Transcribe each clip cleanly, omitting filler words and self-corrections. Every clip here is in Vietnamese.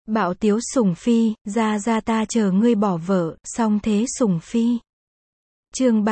Bạo tiếu sủng phi, ra ta chờ ngươi bỏ vợ, song thế sủng phi. Chương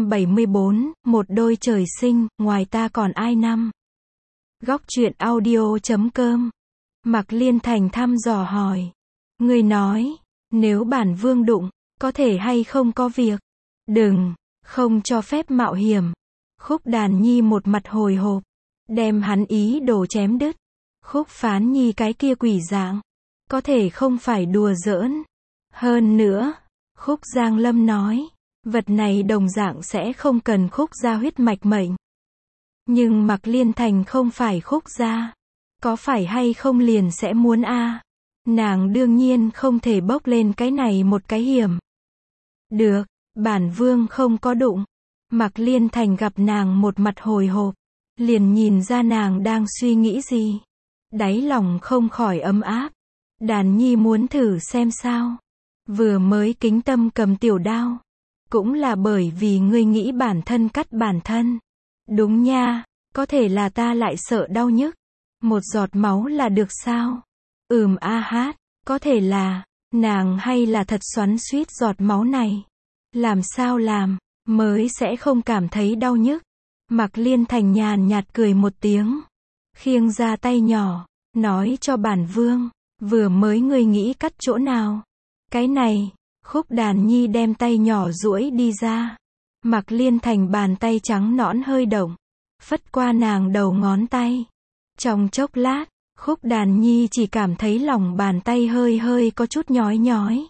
374, một đôi trời sinh, ngoài ta còn ai năm. Góc truyện audio.com. Mạc Liên Thành thăm dò hỏi. Ngươi nói, nếu bản vương đụng, có thể hay không có việc? Đừng, không cho phép mạo hiểm. Khúc Đàn Nhi một mặt hồi hộp, đem hắn ý đồ chém đứt. Khúc Phán Nhi cái kia quỷ dạng, có thể không phải đùa giỡn. Hơn nữa, Khúc Giang Lâm nói, vật này đồng dạng sẽ không cần Khúc gia huyết mạch mệnh. Nhưng Mạc Liên Thành không phải Khúc gia, có phải hay không liền sẽ muốn a? Nàng đương nhiên không thể bốc lên cái này một cái hiểm. Được, bản vương không có đụng. Mạc Liên Thành gặp nàng một mặt hồi hộp, liền nhìn ra nàng đang suy nghĩ gì. Đáy lòng không khỏi ấm áp. Đàn Nhi muốn thử xem sao. Vừa mới kính tâm cầm tiểu đao, cũng là bởi vì ngươi nghĩ bản thân cắt bản thân. Đúng nha, có thể là ta lại sợ đau nhức. Một giọt máu là được sao? A hát, có thể là, nàng hay là thật xoắn xuýt giọt máu này. Làm sao làm, mới sẽ không cảm thấy đau nhức. Mạc Liên Thành nhàn nhạt cười một tiếng, khiêng ra tay nhỏ, nói cho bản vương, vừa mới ngươi nghĩ cắt chỗ nào? Cái này, Khúc Đàn Nhi đem tay nhỏ duỗi đi ra. Mạc Liên Thành bàn tay trắng nõn hơi động, phất qua nàng đầu ngón tay. Trong chốc lát, Khúc Đàn Nhi chỉ cảm thấy lòng bàn tay hơi có chút nhói nhói.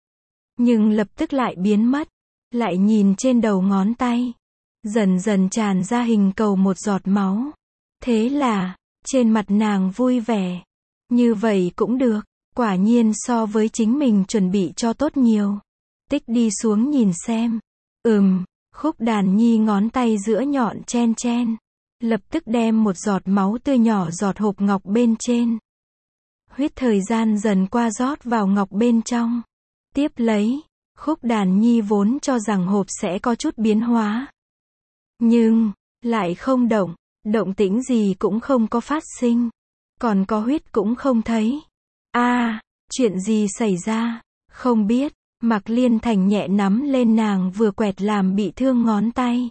Nhưng lập tức lại biến mất, lại nhìn trên đầu ngón tay, dần dần tràn ra hình cầu một giọt máu. Thế là, trên mặt nàng vui vẻ. Như vậy cũng được, quả nhiên so với chính mình chuẩn bị cho tốt nhiều. Tích đi xuống nhìn xem. Khúc Đàn Nhi ngón tay giữa nhọn chen chen, lập tức đem một giọt máu tươi nhỏ giọt hộp ngọc bên trên. Huyết thời gian dần qua rót vào ngọc bên trong. Tiếp lấy, Khúc Đàn Nhi vốn cho rằng hộp sẽ có chút biến hóa. Nhưng, lại không động tĩnh gì cũng không có phát sinh. Còn có huyết cũng không thấy. Chuyện gì xảy ra? Không biết. Mạc Liên Thành nhẹ nắm lên nàng vừa quẹt làm bị thương ngón tay,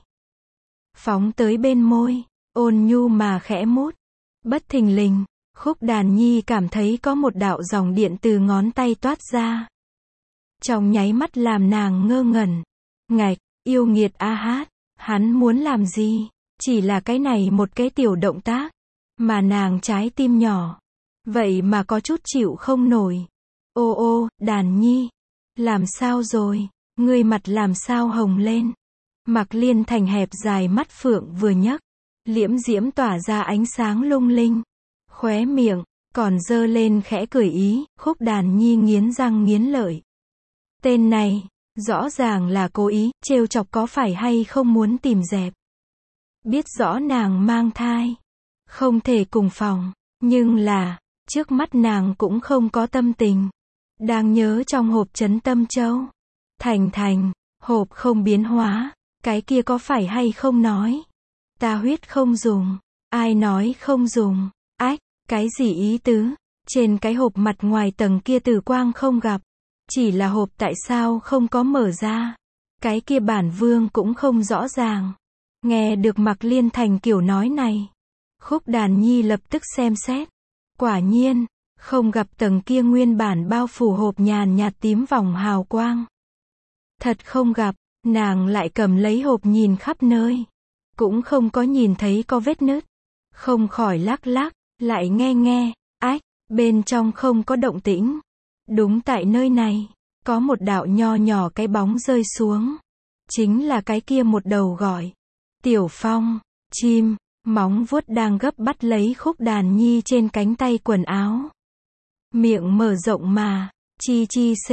phóng tới bên môi, ôn nhu mà khẽ mút. Bất thình lình, Khúc Đàn Nhi cảm thấy có một đạo dòng điện từ ngón tay toát ra. Trong nháy mắt làm nàng ngơ ngẩn. Ngạch, yêu nghiệt a hát, hắn muốn làm gì? Chỉ là cái này một cái tiểu động tác, mà nàng trái tim nhỏ, vậy mà có chút chịu không nổi. Ô, Đàn Nhi, làm sao rồi? Ngươi mặt làm sao hồng lên? Mạc Liên Thành hẹp dài mắt phượng vừa nhấc, liễm diễm tỏa ra ánh sáng lung linh. Khóe miệng, còn dơ lên khẽ cười ý. Khúc Đàn Nhi nghiến răng nghiến lợi. Tên này, rõ ràng là cố ý, trêu chọc có phải hay không muốn tìm dẹp. Biết rõ nàng mang thai, không thể cùng phòng, nhưng là, trước mắt nàng cũng không có tâm tình. Đang nhớ trong hộp trấn Tâm Châu. Thành, hộp không biến hóa, cái kia có phải hay không nói? Ta huyết không dùng, ai nói không dùng? Cái gì ý tứ? Trên cái hộp mặt ngoài tầng kia tử quang không gặp. Chỉ là hộp tại sao không có mở ra? Cái kia bản vương cũng không rõ ràng. Nghe được Mạc Liên Thành kiểu nói này, Khúc Đàn Nhi lập tức xem xét. Quả nhiên, không gặp tầng kia nguyên bản bao phủ hộp nhàn nhạt tím vòng hào quang. Thật không gặp, nàng lại cầm lấy hộp nhìn khắp nơi. Cũng không có nhìn thấy có vết nứt. Không khỏi lắc, lại nghe, bên trong không có động tĩnh. Đúng tại nơi này, có một đạo nho nhỏ cái bóng rơi xuống. Chính là cái kia một đầu gọi. Tiểu Phong, chim, móng vuốt đang gấp bắt lấy Khúc Đàn Nhi trên cánh tay quần áo. Miệng mở rộng mà, chi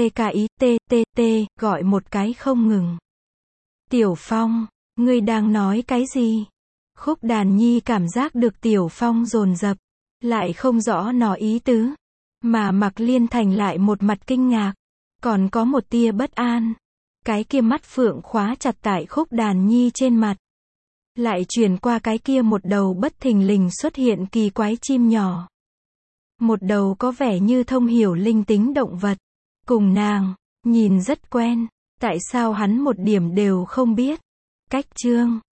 ckit, gọi một cái không ngừng. Tiểu Phong, ngươi đang nói cái gì? Khúc Đàn Nhi cảm giác được Tiểu Phong dồn dập, lại không rõ nó ý tứ. Mà Mạc Liên Thành lại một mặt kinh ngạc, còn có một tia bất an. Cái kia mắt phượng khóa chặt tại Khúc Đàn Nhi trên mặt, lại chuyển qua cái kia một đầu bất thình lình xuất hiện kỳ quái chim nhỏ. Một đầu có vẻ như thông hiểu linh tính động vật. Cùng nàng, nhìn rất quen. Tại sao hắn một điểm đều không biết? Cách chương